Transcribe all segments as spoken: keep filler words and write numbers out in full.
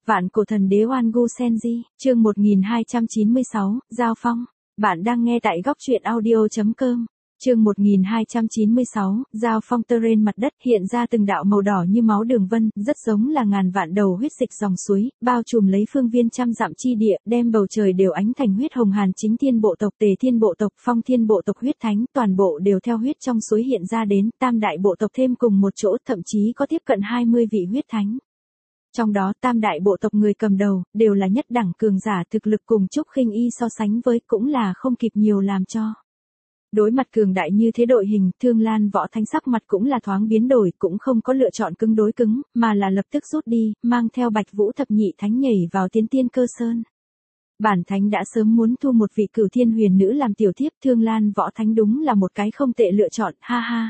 Vạn cổ thần đế Oan Gu Senji, chương một nghìn hai trăm chín mươi sáu, Giao Phong. Bạn đang nghe tại góc truyện audio.com. Chương một nghìn hai trăm chín mươi sáu, Giao Phong. Terrain mặt đất hiện ra từng đạo màu đỏ như máu đường vân, rất giống là ngàn vạn đầu huyết dịch dòng suối, bao trùm lấy phương viên trăm dặm chi địa, đem bầu trời đều ánh thành huyết hồng. Hàn Chính Thiên bộ tộc, Tề Thiên bộ tộc, Phong Thiên bộ tộc huyết thánh, toàn bộ đều theo huyết trong suối hiện ra đến, tam đại bộ tộc thêm cùng một chỗ, thậm chí có tiếp cận hai mươi vị huyết thánh. Trong đó tam đại bộ tộc người cầm đầu, đều là nhất đẳng cường giả, thực lực cùng Trúc Khinh Y so sánh với cũng là không kịp nhiều làm cho. Đối mặt cường đại như thế đội hình, Thương Lan Võ Thánh sắc mặt cũng là thoáng biến đổi, cũng không có lựa chọn cứng đối cứng, mà là lập tức rút đi, mang theo Bạch Vũ Thập Nhị Thánh nhảy vào Tiến Tiên Cơ Sơn. Bản Thánh đã sớm muốn thu một vị Cửu Thiên Huyền Nữ làm tiểu thiếp, Thương Lan Võ Thánh đúng là một cái không tệ lựa chọn, ha ha.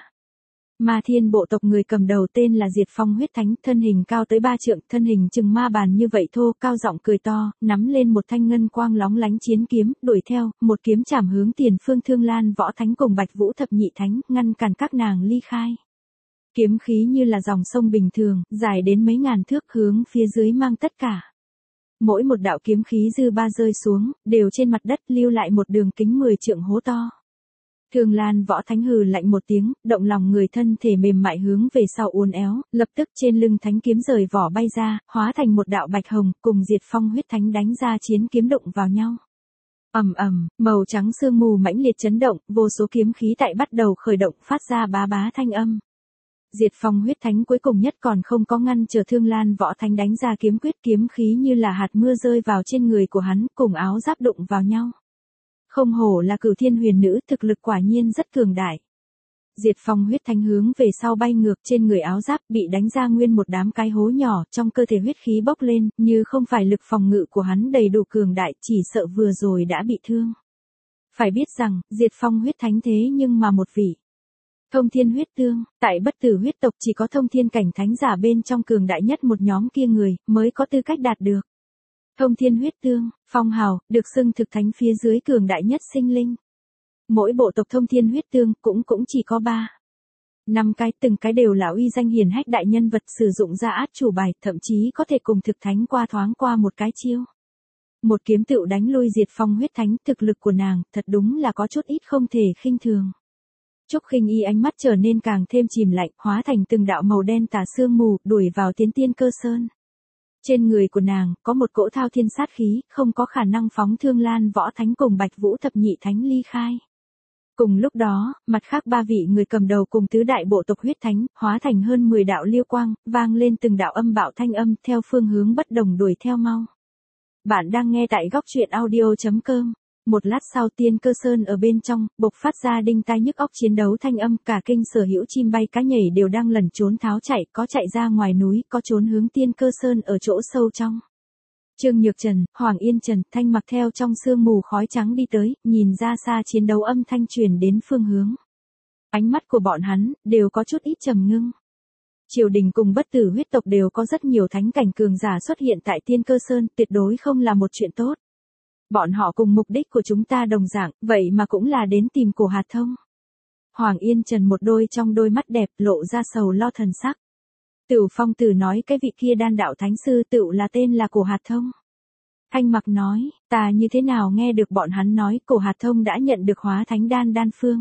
Ma Thiên bộ tộc người cầm đầu tên là Diệt Phong huyết thánh, thân hình cao tới ba trượng, thân hình chừng ma bàn như vậy thô, cao giọng cười to, nắm lên một thanh ngân quang lóng lánh chiến kiếm, đuổi theo, một kiếm chảm hướng tiền phương. Thương Lan Võ Thánh cùng Bạch Vũ Thập Nhị Thánh, ngăn cản các nàng ly khai. Kiếm khí như là dòng sông bình thường, dài đến mấy ngàn thước, hướng phía dưới mang tất cả. Mỗi một đạo kiếm khí dư ba rơi xuống, đều trên mặt đất lưu lại một đường kính mười trượng hố to. Thương Lan Võ Thánh hừ lạnh một tiếng, động lòng người, thân thể mềm mại hướng về sau uốn éo, lập tức trên lưng thánh kiếm rời vỏ bay ra, hóa thành một đạo bạch hồng, cùng Diệt Phong huyết thánh đánh ra chiến kiếm đụng vào nhau. Ầm ầm, màu trắng sương mù mãnh liệt chấn động, vô số kiếm khí tại bắt đầu khởi động, phát ra bá bá thanh âm. Diệt Phong huyết thánh cuối cùng nhất còn không có ngăn trở Thương Lan Võ Thánh đánh ra kiếm quyết, kiếm khí như là hạt mưa rơi vào trên người của hắn, cùng áo giáp đụng vào nhau. Không hổ là Cửu Thiên Huyền Nữ, thực lực quả nhiên rất cường đại. Diệt Phong huyết thánh hướng về sau bay ngược, trên người áo giáp bị đánh ra nguyên một đám cái hố nhỏ, trong cơ thể huyết khí bốc lên, như không phải lực phòng ngự của hắn đầy đủ cường đại, chỉ sợ vừa rồi đã bị thương. Phải biết rằng, Diệt Phong huyết thánh thế nhưng mà một vị Thông Thiên huyết tương, tại bất tử huyết tộc chỉ có thông thiên cảnh thánh giả bên trong cường đại nhất một nhóm kia người, mới có tư cách đạt được. Thông Thiên huyết tương, phong hào, được xưng thực thánh phía dưới cường đại nhất sinh linh. Mỗi bộ tộc Thông Thiên huyết tương cũng cũng chỉ có ba, năm cái, từng cái đều là uy danh hiển hách đại nhân vật, sử dụng ra át chủ bài, thậm chí có thể cùng thực thánh qua thoáng qua một cái chiêu. Một kiếm tựu đánh lui Diệt Phong huyết thánh, thực lực của nàng, thật đúng là có chút ít không thể khinh thường. Trúc Khinh Y ánh mắt trở nên càng thêm chìm lạnh, hóa thành từng đạo màu đen tà sương mù, đuổi vào Tiến Tiên Cơ Sơn. Trên người của nàng, có một cỗ thao thiên sát khí, không có khả năng phóng Thương Lan Võ Thánh cùng Bạch Vũ Thập Nhị Thánh ly khai. Cùng lúc đó, mặt khác ba vị người cầm đầu cùng tứ đại bộ tộc huyết thánh, hóa thành hơn mười đạo liêu quang, vang lên từng đạo âm bạo thanh âm, theo phương hướng bất đồng đuổi theo mau. Bạn đang nghe tại góc truyện audio.com. Một lát sau, Tiên Cơ Sơn ở bên trong, bộc phát ra đinh tai nhức óc chiến đấu thanh âm, cả kinh sở hữu chim bay cá nhảy đều đang lẩn trốn tháo chạy, có chạy ra ngoài núi, có trốn hướng Tiên Cơ Sơn ở chỗ sâu trong. Trương Nhược Trần, Hoàng Yên Trần, Thanh Mặc theo trong sương mù khói trắng đi tới, nhìn ra xa chiến đấu âm thanh truyền đến phương hướng. Ánh mắt của bọn hắn, đều có chút ít trầm ngưng. Triều đình cùng bất tử huyết tộc đều có rất nhiều thánh cảnh cường giả xuất hiện tại Tiên Cơ Sơn, tuyệt đối không là một chuyện tốt. Bọn họ cùng mục đích của chúng ta đồng dạng, vậy mà cũng là đến tìm Cổ Hạt Thông. Hoàng Yên Trần một đôi trong đôi mắt đẹp lộ ra sầu lo thần sắc. Tửu Phong Tử nói cái vị kia đan đạo thánh sư tựu là tên là Cổ Hạt Thông. Thanh Mặc nói, ta như thế nào nghe được bọn hắn nói Cổ Hạt Thông đã nhận được hóa thánh đan đan phương.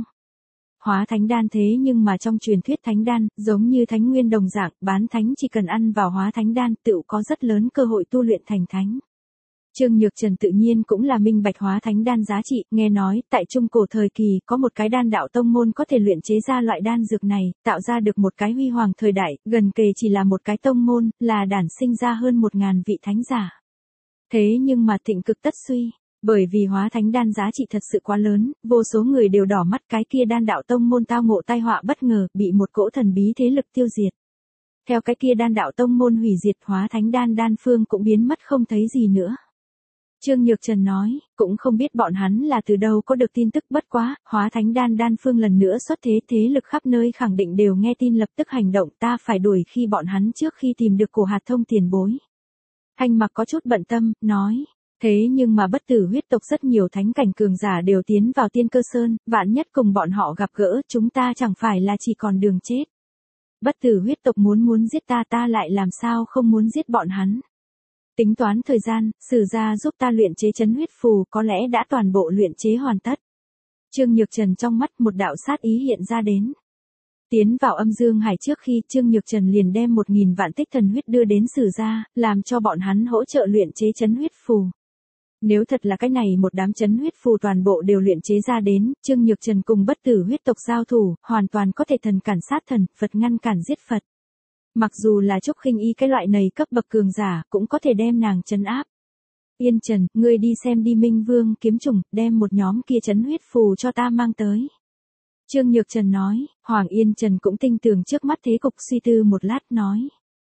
Hóa thánh đan thế nhưng mà trong truyền thuyết thánh đan, giống như thánh nguyên đồng dạng, bán thánh chỉ cần ăn vào hóa thánh đan tựu có rất lớn cơ hội tu luyện thành thánh. Trương Nhược Trần tự nhiên cũng là minh bạch hóa thánh đan giá trị, nghe nói, tại trung cổ thời kỳ, có một cái đan đạo tông môn có thể luyện chế ra loại đan dược này, tạo ra được một cái huy hoàng thời đại, gần kề chỉ là một cái tông môn, là đản sinh ra hơn một ngàn vị thánh giả. Thế nhưng mà thịnh cực tất suy, bởi vì hóa thánh đan giá trị thật sự quá lớn, vô số người đều đỏ mắt, cái kia đan đạo tông môn tao ngộ tai họa bất ngờ, bị một cỗ thần bí thế lực tiêu diệt. Theo cái kia đan đạo tông môn hủy diệt, hóa thánh đan đan phương cũng biến mất không thấy gì nữa. Trương Nhược Trần nói, cũng không biết bọn hắn là từ đâu có được tin tức, bất quá, hóa thánh đan đan phương lần nữa xuất thế, thế lực khắp nơi khẳng định đều nghe tin lập tức hành động, ta phải đuổi khi bọn hắn trước khi tìm được Cổ Hạt Thông tiền bối. Thanh Mặc có chút bận tâm, nói, thế nhưng mà bất tử huyết tộc rất nhiều thánh cảnh cường giả đều tiến vào Tiên Cơ Sơn, vạn nhất cùng bọn họ gặp gỡ, chúng ta chẳng phải là chỉ còn đường chết. Bất tử huyết tộc muốn muốn giết ta, ta lại làm sao không muốn giết bọn hắn. Tính toán thời gian, Sử gia giúp ta luyện chế chấn huyết phù có lẽ đã toàn bộ luyện chế hoàn tất. Trương Nhược Trần trong mắt một đạo sát ý hiện ra đến. Tiến vào âm dương hải trước khi Trương Nhược Trần liền đem một nghìn vạn tích thần huyết đưa đến Sử gia, làm cho bọn hắn hỗ trợ luyện chế chấn huyết phù. Nếu thật là cái này một đám chấn huyết phù toàn bộ đều luyện chế ra đến, Trương Nhược Trần cùng bất tử huyết tộc giao thủ, hoàn toàn có thể thần cản sát thần, Phật ngăn cản giết Phật. Mặc dù là Trúc Khinh Y cái loại này cấp bậc cường giả, cũng có thể đem nàng trấn áp. Yên Trần, ngươi đi xem đi Minh Vương kiếm trùng, đem một nhóm kia chấn huyết phù cho ta mang tới. Trương Nhược Trần nói, Hoàng Yên Trần cũng tinh tường trước mắt thế cục suy tư một lát nói.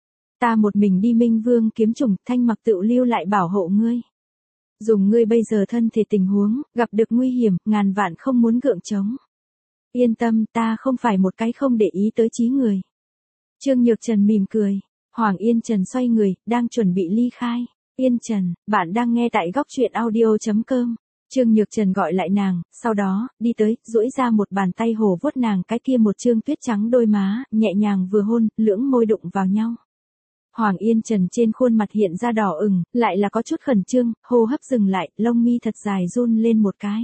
Ta một mình đi Minh Vương kiếm trùng, Thanh Mặc tự lưu lại bảo hộ ngươi. Dùng ngươi bây giờ thân thể tình huống, gặp được nguy hiểm, ngàn vạn không muốn gượng chống. Yên tâm, ta không phải một cái không để ý tới trí người. Trương Nhược Trần mỉm cười, Hoàng Yên Trần xoay người, đang chuẩn bị ly khai. Yên Trần, bạn đang nghe tại góc truyện audio chấm com. Trương Nhược Trần gọi lại nàng, sau đó, đi tới, duỗi ra một bàn tay hổ vuốt nàng cái kia một trương tuyết trắng đôi má, nhẹ nhàng vừa hôn, lưỡng môi đụng vào nhau. Hoàng Yên Trần trên khuôn mặt hiện ra đỏ ửng, lại là có chút khẩn trương, hô hấp dừng lại, lông mi thật dài run lên một cái.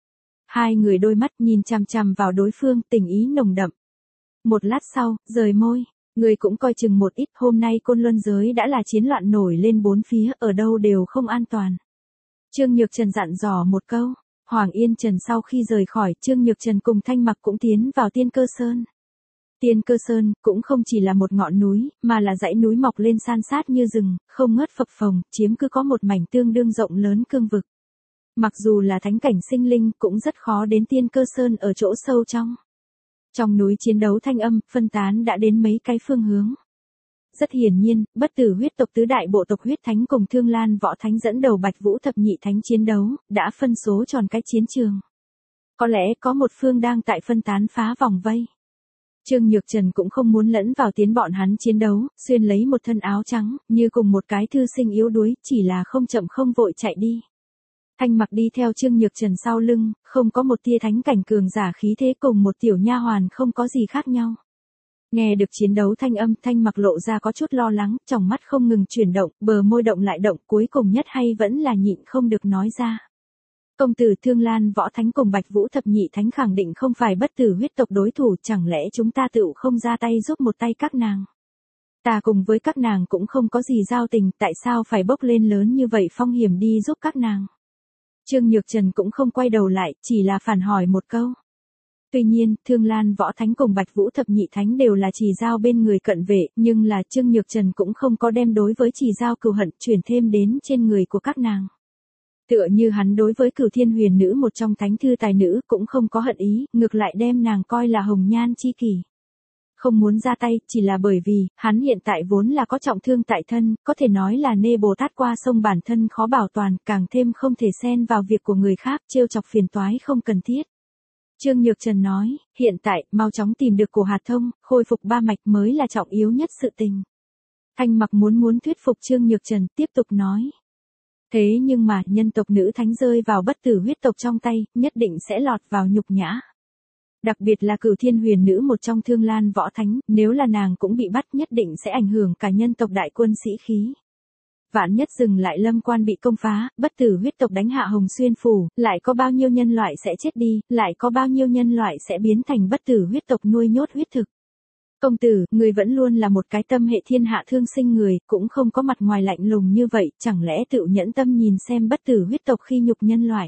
Hai người đôi mắt nhìn chằm chằm vào đối phương, tình ý nồng đậm. Một lát sau, rời môi, người cũng coi chừng một ít, hôm nay Côn Luân giới đã là chiến loạn nổi lên bốn phía, ở đâu đều không an toàn. Trương Nhược Trần dặn dò một câu, Hoàng Yên Trần sau khi rời khỏi, Trương Nhược Trần cùng Thanh Mặc cũng tiến vào Tiên Cơ Sơn. Tiên Cơ Sơn cũng không chỉ là một ngọn núi, mà là dãy núi mọc lên san sát như rừng, không ngớt phập phồng, chiếm cứ có một mảnh tương đương rộng lớn cương vực. Mặc dù là thánh cảnh sinh linh cũng rất khó đến Tiên Cơ Sơn ở chỗ sâu trong. Trong núi chiến đấu thanh âm, phân tán đã đến mấy cái phương hướng. Rất hiển nhiên, bất tử huyết tộc tứ đại bộ tộc huyết thánh cùng Thương Lan võ thánh dẫn đầu Bạch Vũ thập nhị thánh chiến đấu, đã phân số tròn cái chiến trường. Có lẽ có một phương đang tại phân tán phá vòng vây. Trương Nhược Trần cũng không muốn lẫn vào tiến bọn hắn chiến đấu, xuyên lấy một thân áo trắng, như cùng một cái thư sinh yếu đuối, chỉ là không chậm không vội chạy đi. Thanh Mặc đi theo Trương Nhược Trần sau lưng, không có một tia thánh cảnh cường giả khí thế cùng một tiểu nha hoàn không có gì khác nhau. Nghe được chiến đấu thanh âm, Thanh Mặc lộ ra có chút lo lắng, tròng mắt không ngừng chuyển động, bờ môi động lại động, cuối cùng nhất hay vẫn là nhịn không được nói ra. Công tử Thương Lan võ thánh cùng Bạch Vũ thập nhị thánh khẳng định không phải bất tử huyết tộc đối thủ, chẳng lẽ chúng ta tựu không ra tay giúp một tay các nàng. Ta cùng với các nàng cũng không có gì giao tình, tại sao phải bốc lên lớn như vậy phong hiểm đi giúp các nàng. Trương Nhược Trần cũng không quay đầu lại, chỉ là phản hỏi một câu. Tuy nhiên, Thương Lan võ thánh cùng Bạch Vũ thập nhị thánh đều là Chỉ Giao bên người cận vệ, nhưng là Trương Nhược Trần cũng không có đem đối với Chỉ Giao cừu hận chuyển thêm đến trên người của các nàng. Tựa như hắn đối với Cửu Thiên Huyền Nữ một trong thánh thư tài nữ cũng không có hận ý, ngược lại đem nàng coi là hồng nhan chi kỷ. Không muốn ra tay, chỉ là bởi vì, hắn hiện tại vốn là có trọng thương tại thân, có thể nói là nê Bồ Tát qua sông bản thân khó bảo toàn, càng thêm không thể xen vào việc của người khác, trêu chọc phiền toái không cần thiết. Trương Nhược Trần nói, hiện tại, mau chóng tìm được cổ hạt thông, khôi phục ba mạch mới là trọng yếu nhất sự tình. Thanh Mặc muốn muốn thuyết phục Trương Nhược Trần, tiếp tục nói. Thế nhưng mà, nhân tộc nữ thánh rơi vào bất tử huyết tộc trong tay, nhất định sẽ lọt vào nhục nhã. Đặc biệt là Cửu Thiên Huyền Nữ một trong Thương Lan võ thánh, nếu là nàng cũng bị bắt nhất định sẽ ảnh hưởng cả nhân tộc đại quân sĩ khí. Vạn nhất dừng lại Lâm Quan bị công phá, bất tử huyết tộc đánh hạ Hồng Xuyên phủ, lại có bao nhiêu nhân loại sẽ chết đi, lại có bao nhiêu nhân loại sẽ biến thành bất tử huyết tộc nuôi nhốt huyết thực. Công tử, người vẫn luôn là một cái tâm hệ thiên hạ thương sinh người, cũng không có mặt ngoài lạnh lùng như vậy, chẳng lẽ tự nhẫn tâm nhìn xem bất tử huyết tộc khi nhục nhân loại.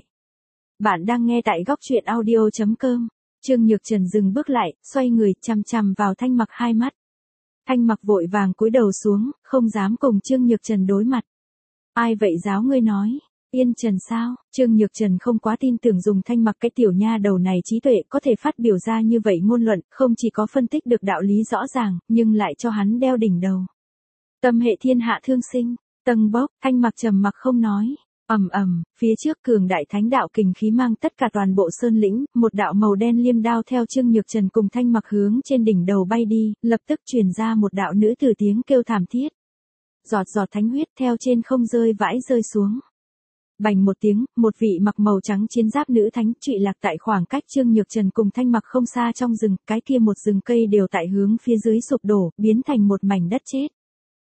Bạn đang nghe tại góc truyện audio chấm com. Trương Nhược Trần dừng bước lại, xoay người, chằm chằm vào Thanh Mặc hai mắt. Thanh Mặc vội vàng cúi đầu xuống, không dám cùng Trương Nhược Trần đối mặt. Ai vậy giáo ngươi nói? Yên Trần sao? Trương Nhược Trần không quá tin tưởng dùng Thanh Mặc cái tiểu nha đầu này trí tuệ có thể phát biểu ra như vậy ngôn luận, không chỉ có phân tích được đạo lý rõ ràng, nhưng lại cho hắn đeo đỉnh đầu. Tâm hệ thiên hạ thương sinh, tầng bốc, Thanh Mặc trầm mặc không nói. Ầm ầm, phía trước cường đại thánh đạo kình khí mang tất cả toàn bộ sơn lĩnh, một đạo màu đen liêm đao theo Trương Nhược Trần cùng Thanh Mặc hướng trên đỉnh đầu bay đi, lập tức truyền ra một đạo nữ tử tiếng kêu thảm thiết. Giọt giọt thánh huyết theo trên không rơi vãi rơi xuống. Bành một tiếng, một vị mặc màu trắng chiến giáp nữ thánh trụy lạc tại khoảng cách Trương Nhược Trần cùng Thanh Mặc không xa trong rừng, cái kia một rừng cây đều tại hướng phía dưới sụp đổ, biến thành một mảnh đất chết.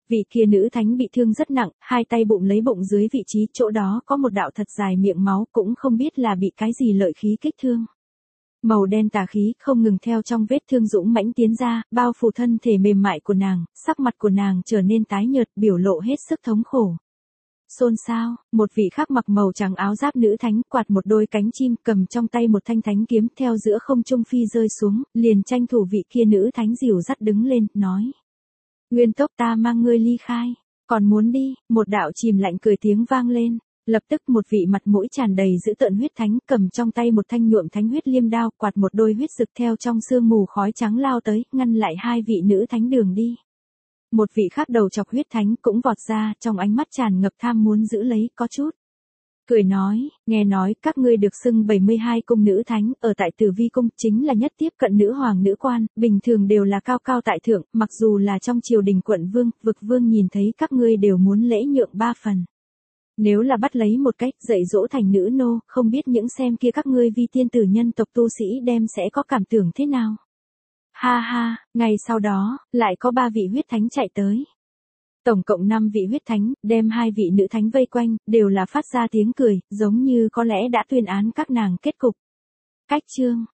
Vị kia nữ thánh bị thương rất nặng, hai tay bụng lấy bụng dưới vị trí chỗ đó có một đạo thật dài miệng máu, cũng không biết là bị cái gì lợi khí kích thương. Màu đen tà khí không ngừng theo trong vết thương dũng mãnh tiến ra, bao phủ thân thể mềm mại của nàng, sắc mặt của nàng trở nên tái nhợt, biểu lộ hết sức thống khổ. Xôn xao, một vị khác mặc màu trắng áo giáp nữ thánh quạt một đôi cánh chim, cầm trong tay một thanh thánh kiếm theo giữa không trung phi rơi xuống, liền tranh thủ vị kia nữ thánh dìu dắt đứng lên, nói. Nguyên tốc, ta mang ngươi ly khai, còn muốn đi, một đạo chìm lạnh cười tiếng vang lên. Lập tức một vị mặt mũi tràn đầy dữ tợn huyết thánh cầm trong tay một thanh nhuộm thánh huyết liêm đao, quạt một đôi huyết rực theo trong sương mù khói trắng lao tới, ngăn lại hai vị nữ thánh đường đi. Một vị khác đầu chọc huyết thánh cũng vọt ra, trong ánh mắt tràn ngập tham muốn giữ lấy, có chút cười nói, nghe nói các ngươi được xưng bảy mươi hai cung nữ thánh, ở tại Tử Vi cung chính là nhất tiếp cận nữ hoàng nữ quan, bình thường đều là cao cao tại thượng, mặc dù là trong triều đình quận vương, vực vương nhìn thấy các ngươi đều muốn lễ nhượng ba phần. Nếu là bắt lấy một cách dạy dỗ thành nữ nô, không biết những xem kia các ngươi vi tiên tử nhân tộc tu sĩ đem sẽ có cảm tưởng thế nào. Ha ha, ngày sau đó, lại có ba vị huyết thánh chạy tới. Tổng cộng năm vị huyết thánh, đem hai vị nữ thánh vây quanh, đều là phát ra tiếng cười, giống như có lẽ đã tuyên án các nàng kết cục. Cách chương